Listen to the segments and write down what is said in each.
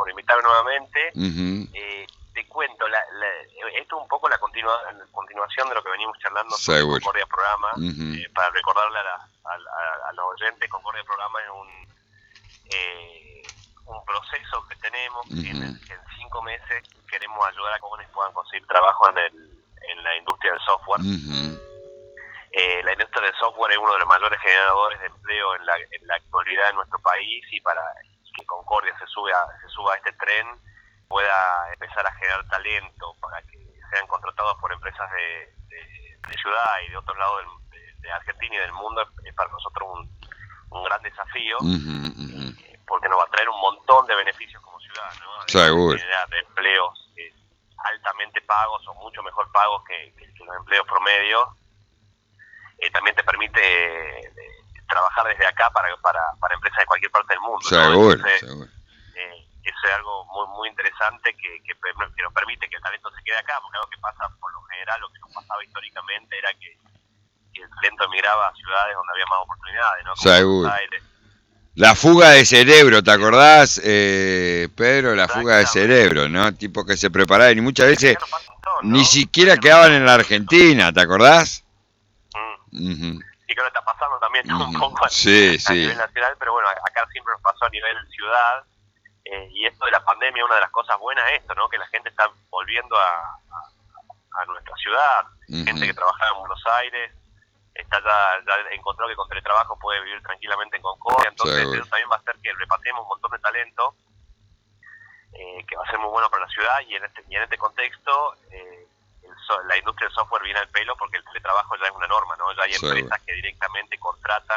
por invitarme nuevamente. Uh-huh. Te cuento, esto es un poco la continuación de lo que venimos charlando sobre Seguro. Concordia Programa. Uh-huh. Para recordarle a los oyentes, Concordia Programa es un proceso que tenemos, uh-huh, que en 5 meses queremos ayudar a que jóvenes puedan conseguir trabajo en la industria del software. uh-huh. La industria del software es uno de los mayores generadores de empleo en la actualidad en nuestro país, y para que Concordia se suba a este tren, pueda empezar a generar talento para que sean contratados por empresas de ciudad y de otros lados de Argentina y del mundo, es para nosotros un gran desafío, uh-huh. Porque nos va a traer un montón de beneficios como ciudad, ¿no? Seguro. De empleos altamente pagos o mucho mejor pagos que los empleos promedios. También te permite trabajar desde acá para empresas de cualquier parte del mundo, seguro, ¿no? Entonces, seguro. Eso es algo muy muy interesante que nos permite que el talento se quede acá, porque algo que pasa por lo general, lo que nos pasaba históricamente era que el talento emigraba a ciudades donde había más oportunidades, ¿no? Como seguro. Buenos Aires. La fuga de cerebro, ¿te acordás, Pedro? La fuga de cerebro, ¿no? Tipo que se preparaban y muchas veces ni siquiera quedaban en la Argentina, ¿te acordás? Uh-huh. Y que no está pasando también un poco a nivel nacional, pero bueno, acá siempre nos pasó a nivel ciudad, y esto de la pandemia, una de las cosas buenas es esto, ¿no? Que la gente está volviendo a nuestra ciudad, gente que trabajaba en Buenos Aires, ya encontró que con teletrabajo puede vivir tranquilamente en Concordia, entonces eso también va a hacer que repatriemos un montón de talento, que va a ser muy bueno para la ciudad, y en este contexto la industria del software viene al pelo porque el teletrabajo ya es una norma, ¿no? Ya hay empresas que directamente contratan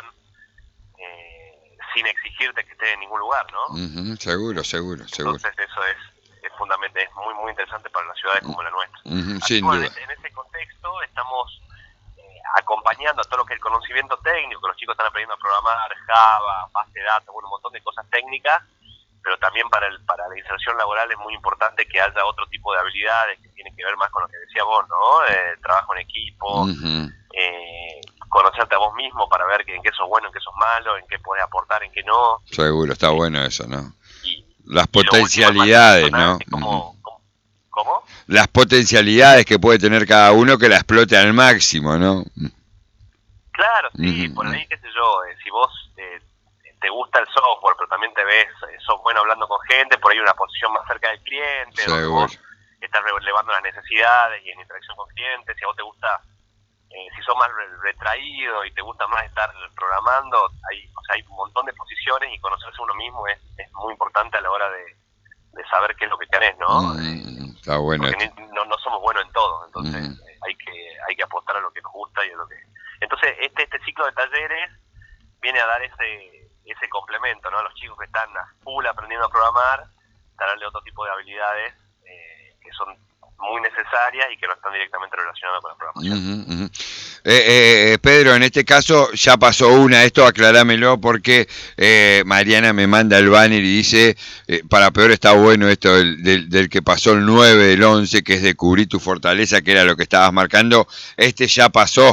sin exigirte que estés en ningún lugar, ¿no? Uh-huh. Seguro. Entonces eso es fundamental, es muy muy interesante para las ciudades como la nuestra. Uh-huh. Así, bueno, en ese contexto estamos acompañando a todo lo que es el conocimiento técnico, que los chicos están aprendiendo a programar, Java, base de datos, bueno, un montón de cosas técnicas, pero también para la inserción laboral es muy importante que haya otro tipo de habilidades que tienen que ver más con lo que decía vos, ¿no? Trabajo en equipo, uh-huh. Conocerte a vos mismo para ver en qué sos bueno, en qué sos malo, en qué podés aportar, en qué no. Seguro, está bueno eso, ¿no? Las potencialidades, ¿no? ¿Cómo? Las potencialidades que puede tener cada uno, que la explote al máximo, ¿no? Claro, sí, por ahí, qué sé yo, si vos te gusta el software, pero también te ves, sos bueno hablando con gente, por ahí una posición más cerca del cliente, seguro, donde vos estás relevando las necesidades y en interacción con clientes. Si a vos te gusta, si sos más retraído y te gusta más estar programando, hay un montón de posiciones, y conocerse uno mismo es muy importante a la hora de saber qué es lo que querés, ¿no? Está bueno. Porque no somos buenos en todo, entonces hay que apostar a lo que nos gusta y a lo que... Entonces este ciclo de talleres viene a dar ese complemento, ¿no? A los chicos que están a full aprendiendo a programar, darle otro tipo de habilidades que son muy necesarias y que no están directamente relacionadas con la programación. Pedro, en este caso ya pasó una, esto aclarámelo porque Mariana me manda el banner y dice, para peor está bueno esto del que pasó el 9, el 11, que es descubrir tu fortaleza, que era lo que estabas marcando, ya pasó.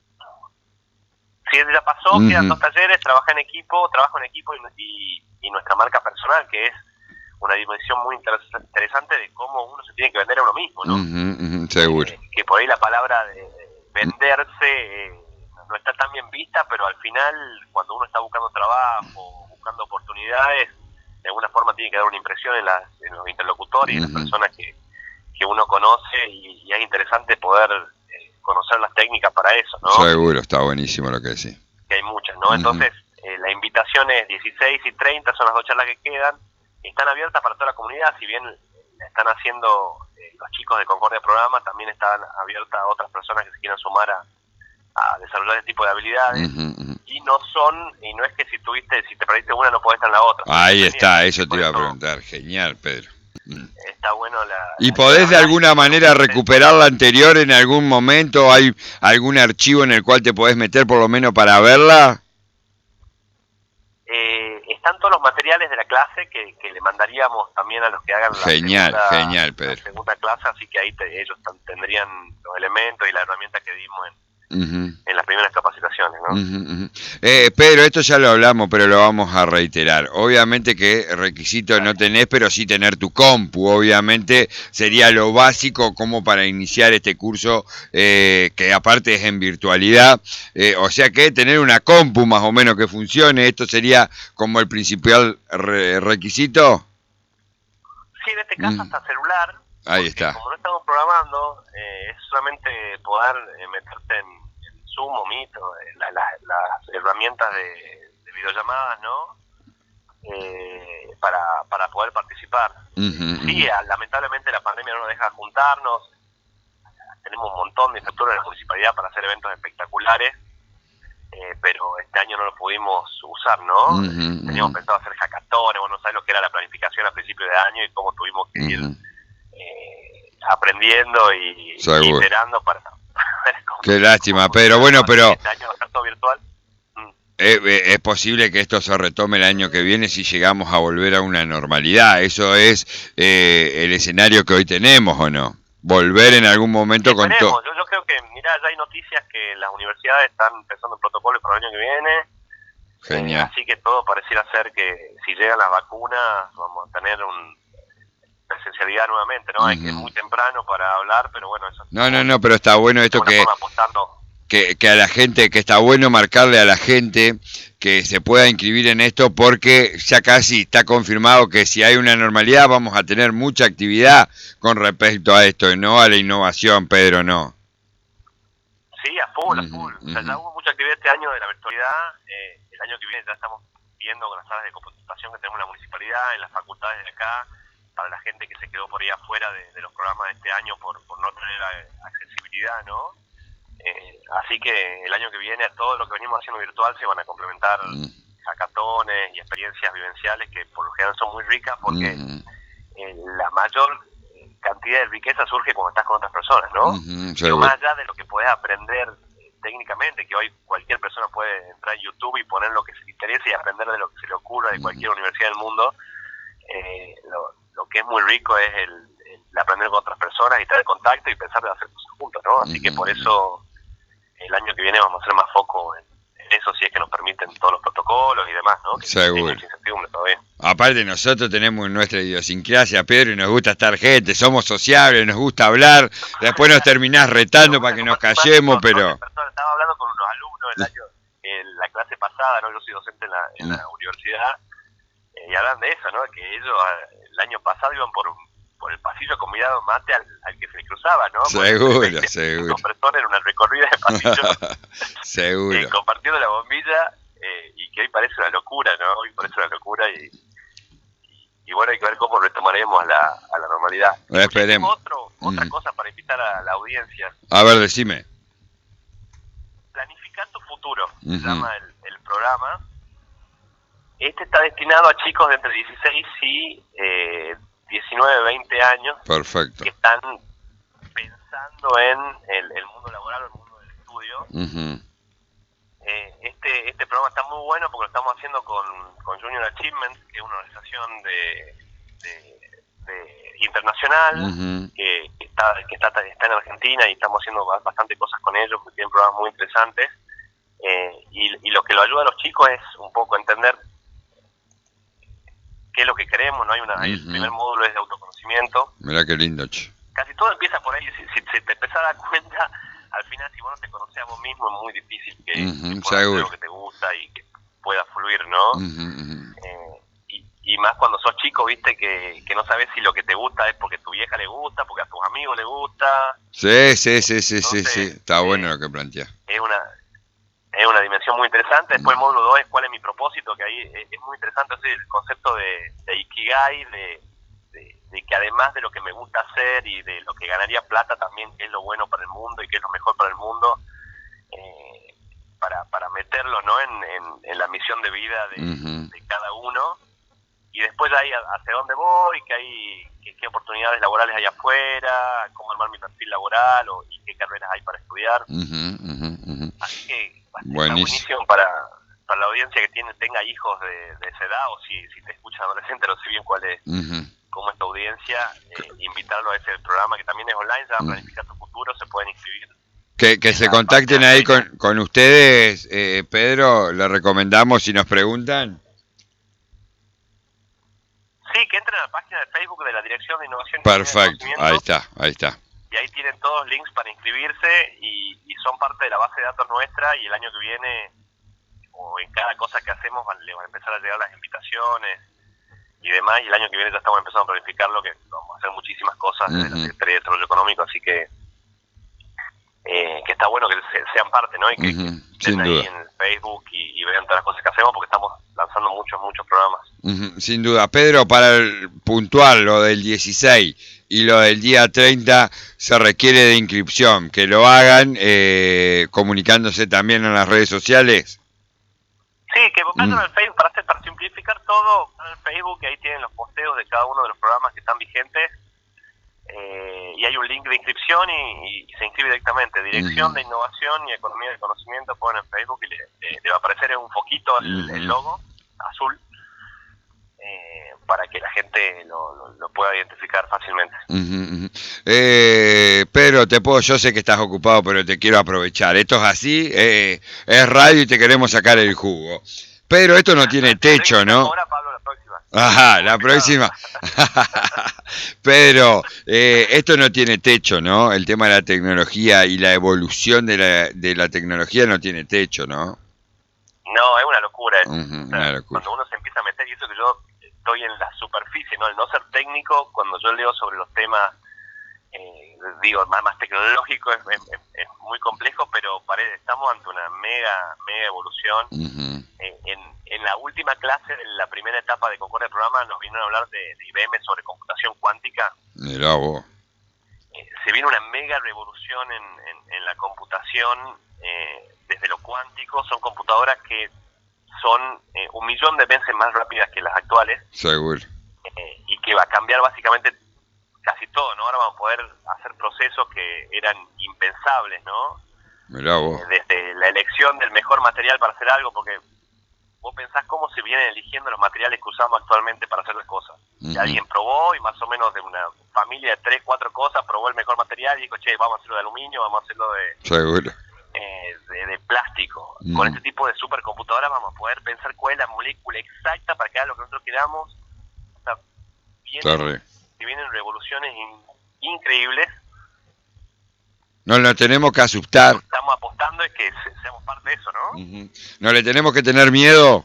Sí, ya pasó, quedan 2 talleres, trabajo en equipo y nuestra marca personal, que es una dimensión muy interesante de cómo uno se tiene que vender a uno mismo, ¿no? Seguro. Que por ahí la palabra de venderse no está tan bien vista, pero al final, cuando uno está buscando trabajo, buscando oportunidades, de alguna forma tiene que dar una impresión en los interlocutores y en las personas que uno conoce, y es interesante poder conocer las técnicas para eso, ¿no? Seguro, está buenísimo lo que decís. Que hay muchas, ¿no? Entonces, la invitación es 16 y 30, son las 2 charlas que quedan, están abiertas para toda la comunidad. Si bien la están haciendo los chicos de Concordia Programa, también están abiertas a otras personas que se quieran sumar a desarrollar este tipo de habilidades, y no es que si te perdiste una no podés estar en la otra. Ahí está, eso te iba a preguntar. Genial, Pedro. Está bueno ¿Y podés de alguna manera recuperar la anterior en algún momento? ¿Hay algún archivo en el cual te podés meter por lo menos para verla? Están todos los materiales de la clase que le mandaríamos también a los que hagan genial, Pedro. La segunda clase, así que ahí ellos tendrían los elementos y la herramienta que dimos en las primeras capacitaciones, ¿no? Pedro, esto ya lo hablamos, pero lo vamos a reiterar. Obviamente que requisito no tenés, pero sí tener tu compu. Obviamente sería lo básico como para iniciar este curso, que aparte es en virtualidad. O sea que tener una compu más o menos que funcione, esto sería como el principal requisito. Sí, en este caso hasta celular. Ahí está. Como no estamos programando, es solamente poder meterte en Zoom o Meet, las herramientas de videollamadas, ¿no? Para poder participar. Sí, lamentablemente la pandemia no nos deja juntarnos. Tenemos un montón de estructuras en la municipalidad para hacer eventos espectaculares, pero este año no lo pudimos usar, ¿no? Teníamos pensado hacer hackatones, bueno, sabes lo que era la planificación a principios de año y cómo tuvimos que ir aprendiendo y iterando para ver cómo. Qué lástima, Pedro. Bueno, pero este año va a ser todo virtual. es posible que esto se retome el año que viene si llegamos a volver a una normalidad. Eso es el escenario que hoy tenemos, ¿o no? Volver en algún momento con todo. Yo creo que, mirá, ya hay noticias que las universidades están empezando el protocolo para el año que viene. Genial. Así que todo pareciera ser que si llegan las vacunas vamos a tener una presencialidad nuevamente, ¿no? Hay que es muy temprano para hablar, pero bueno, eso. No, pero está bueno esto que a la gente, que está bueno marcarle a la gente que se pueda inscribir en esto, porque ya casi está confirmado que si hay una normalidad vamos a tener mucha actividad con respecto a esto, no a la innovación, Pedro, ¿no? Sí, a full. O sea, ya hubo mucha actividad este año de la virtualidad. El año que viene ya estamos viendo con las salas de computación que tenemos en la municipalidad, en las facultades de acá, para la gente que se quedó por ahí afuera de los programas de este año por no tener accesibilidad, ¿no? Así que el año que viene a todo lo que venimos haciendo virtual se van a complementar hackatones y experiencias vivenciales que por lo general son muy ricas porque la mayor cantidad de riqueza surge cuando estás con otras personas, ¿no? Pero más allá de lo que podés aprender técnicamente, que hoy cualquier persona puede entrar en YouTube y poner lo que se le interese y aprender de lo que se le ocurra de cualquier universidad del mundo, lo que es muy rico es el aprender con otras personas y estar en contacto y pensar de hacer cosas juntos, ¿no? Así que por eso el año que viene vamos a hacer más foco en eso, si es que nos permiten todos los protocolos y demás, ¿no? Que seguro. Todavía. Aparte nosotros tenemos nuestra idiosincrasia, Pedro, y nos gusta estar gente, somos sociables, nos gusta hablar, después nos terminás retando para que nos callemos, pero... Estaba hablando con unos alumnos en la clase pasada, ¿no? Yo soy docente en la universidad, y hablan de eso, ¿no? Que ellos el año pasado iban por el pasillo convidado mate al que se le cruzaba, ¿no? Seguro. Dos personas en una recorrida de pasillo. Seguro. Compartiendo la bombilla, y que hoy parece una locura, ¿no? Hoy parece una locura y bueno, hay que ver cómo retomaremos a la normalidad. Esperemos. Otra cosa para invitar a la audiencia. A ver, decime. Planificar tu futuro, se llama el programa. Este está destinado a chicos de entre 16 y 19, 20 años. Perfecto. Que están pensando en el mundo laboral o el mundo del estudio. Este programa está muy bueno porque lo estamos haciendo con Junior Achievement, que es una organización internacional que está en Argentina y estamos haciendo bastante cosas con ellos, porque tienen programas muy interesantes. Y lo que lo ayuda a los chicos es un poco entender qué es lo que queremos, ¿no? El primer módulo es de autoconocimiento. Mirá qué lindo, Casi todo empieza por ahí. Si te empezás a dar cuenta, al final, si vos no te conocés a vos mismo, es muy difícil que puedas hacer lo que te gusta y que pueda fluir, ¿no? Y más cuando sos chico, viste, que no sabes si lo que te gusta es porque a tu vieja le gusta, porque a tus amigos le gusta. Sí. Está bueno lo que planteás. Es una dimensión muy interesante. Después el módulo 2 es cuál es mi propósito, que ahí es muy interesante el concepto de Ikigai, de que además de lo que me gusta hacer y de lo que ganaría plata, también qué es lo bueno para el mundo y qué es lo mejor para el mundo, para meterlo, ¿no? en la misión de vida de cada uno. Y después ahí hacia dónde voy, qué oportunidades laborales hay afuera, cómo armar mi perfil laboral y qué carreras hay para estudiar. Así que está buenísimo para la audiencia que tenga hijos de esa edad, o si te escucha adolescente, no sé bien cuál es, cómo es tu audiencia, invitarlo a ese programa que también es online, se llama Planificar tu Futuro, se pueden inscribir Que se contacten ahí con ustedes, Pedro, le recomendamos si nos preguntan. Sí, que entren a la página de Facebook de la Dirección de Innovación. Perfecto, ahí está. Y ahí tienen todos links para inscribirse y son parte de la base de datos nuestra, y el año que viene, o en cada cosa que hacemos, le van a empezar a llegar las invitaciones y demás, y el año que viene ya estamos empezando a planificarlo, que vamos a hacer muchísimas cosas desde la Secretaría de Desarrollo Económico, así que está bueno que sean parte, ¿no? Y que estén ahí en el Facebook y vean todas las cosas que hacemos, porque estamos lanzando muchos programas. Sin duda. Pedro, para el puntual, lo del 16 y lo del día 30, se requiere de inscripción, que lo hagan comunicándose también en las redes sociales. Sí, que vayan al Facebook para simplificar todo, en el Facebook, ahí tienen los posteos de cada uno de los programas que están vigentes, y hay un link de inscripción y se inscribe directamente. Dirección de Innovación y Economía del Conocimiento, ponen en Facebook y le va a aparecer un foquito el logo azul, para que la gente lo pueda identificar fácilmente. Pedro, yo sé que estás ocupado, pero te quiero aprovechar. Esto es así, es radio y te queremos sacar el jugo. Pedro, esto no tiene techo, ¿no? Ahora, Pablo, la próxima. Ajá, la próxima. Pedro, esto no tiene techo, ¿no? El tema de la tecnología y la evolución de la tecnología no tiene techo, ¿no? No, es una locura. Una locura. Cuando uno se empieza a meter, y eso que yo estoy en la superficie, ¿no? El no ser técnico, cuando yo leo sobre los temas, más tecnológicos, es muy complejo, pero estamos ante una mega evolución. En la última clase, en la primera etapa de Concordia del programa, nos vinieron a hablar de IBM sobre computación cuántica. Mirá vos. Se viene una mega revolución en la computación, desde lo cuántico. Son computadoras que son 1.000.000 de veces más rápidas que las actuales. Seguro. Y que va a cambiar básicamente casi todo, ¿no? Ahora vamos a poder hacer procesos que eran impensables, ¿no? Mirá vos. Desde la elección del mejor material para hacer algo, porque vos pensás cómo se vienen eligiendo los materiales que usamos actualmente para hacer las cosas. Y alguien probó, y más o menos de una familia de 3, 4 cosas, probó el mejor material y dijo, che, vamos a hacerlo de aluminio, vamos a hacerlo Seguro. de plástico. Con este tipo de supercomputadoras vamos a poder pensar cuál es la molécula exacta para que haga lo que nosotros queramos. O sea, vienen revoluciones increíbles. No tenemos que asustar. Lo que estamos apostando es que seamos parte de eso, ¿no? ¿No le tenemos que tener miedo?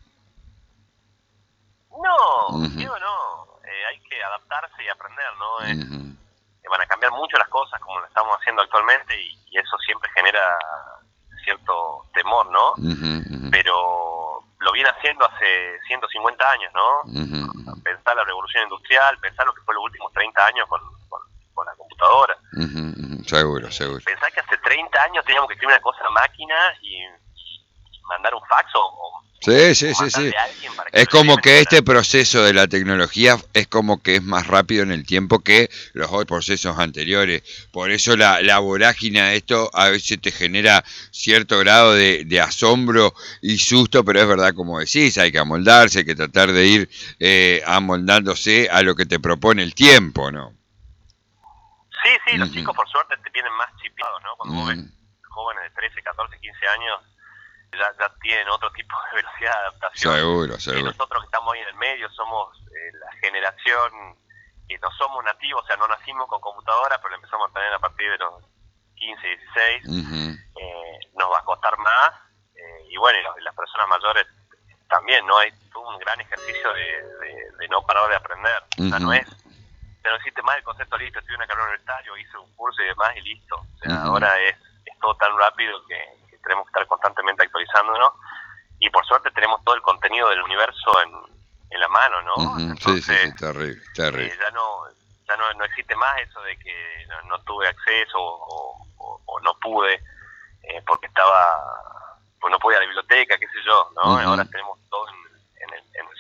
No, miedo no. Hay que adaptarse y aprender, ¿no? Van a cambiar mucho las cosas como lo estamos haciendo actualmente, y eso siempre genera cierto temor, ¿no? Pero lo viene haciendo hace 150 años, ¿no? Pensar la revolución industrial, pensar lo que fue los últimos 30 años con la computadora. Seguro. Pensar que hace 30 años teníamos que escribir una cosa a máquina y mandar un fax o Sí. Es como que este proceso de la tecnología es como que es más rápido en el tiempo que los otros procesos anteriores. Por eso la vorágine de esto a veces te genera cierto grado de asombro y susto, pero es verdad, como decís, hay que amoldarse, hay que tratar de ir amoldándose a lo que te propone el tiempo, ¿no? Sí, los chicos por suerte te vienen más chipeados, ¿no? Cuando vos ves jóvenes de 13, 14, 15 años, ya tienen otro tipo de velocidad de adaptación. Seguro. Y nosotros que estamos ahí en el medio somos la generación que no somos nativos, o sea, no nacimos con computadora, pero lo empezamos a tener a partir de los 15, 16. Nos va a costar más, y bueno, y las personas mayores también, ¿no? Hay un gran ejercicio de no parar de aprender. O sea, no existe más el concepto, listo, estudié una carrera universitaria, hice un curso y demás y listo. O sea, ahora es todo tan rápido que tenemos que estar constantemente actualizándonos, y por suerte tenemos todo el contenido del universo en la mano, ¿no? Entonces, sí, terrible. Ya no existe más eso de que no tuve acceso o no pude porque pues no podía a la biblioteca, qué sé yo, ¿no? Ahora tenemos todo en el celular.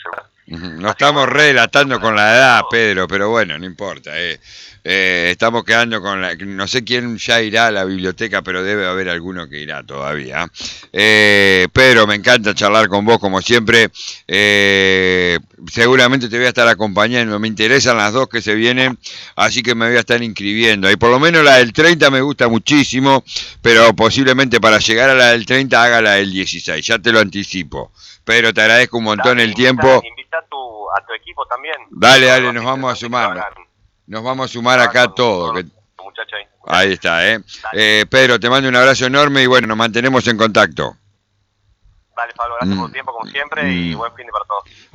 Nos estamos relatando con la edad, Pedro, pero bueno, no importa. Estamos quedando con la... No sé quién ya irá a la biblioteca, pero debe haber alguno que irá todavía. Pedro, me encanta charlar con vos, como siempre. Seguramente te voy a estar acompañando. Me interesan las dos que se vienen, así que me voy a estar inscribiendo. Y por lo menos la del 30 me gusta muchísimo, pero posiblemente para llegar a la del 30 haga la del 16. Ya te lo anticipo. Pedro, te agradezco un montón el tiempo. Invita a tu equipo también. Dale, nos vamos a sumar. Nos vamos a sumar acá todos. Ahí está, Pedro, te mando un abrazo enorme y bueno, nos mantenemos en contacto. Dale, Pablo, gracias por tu tiempo como siempre y buen fin de para todos.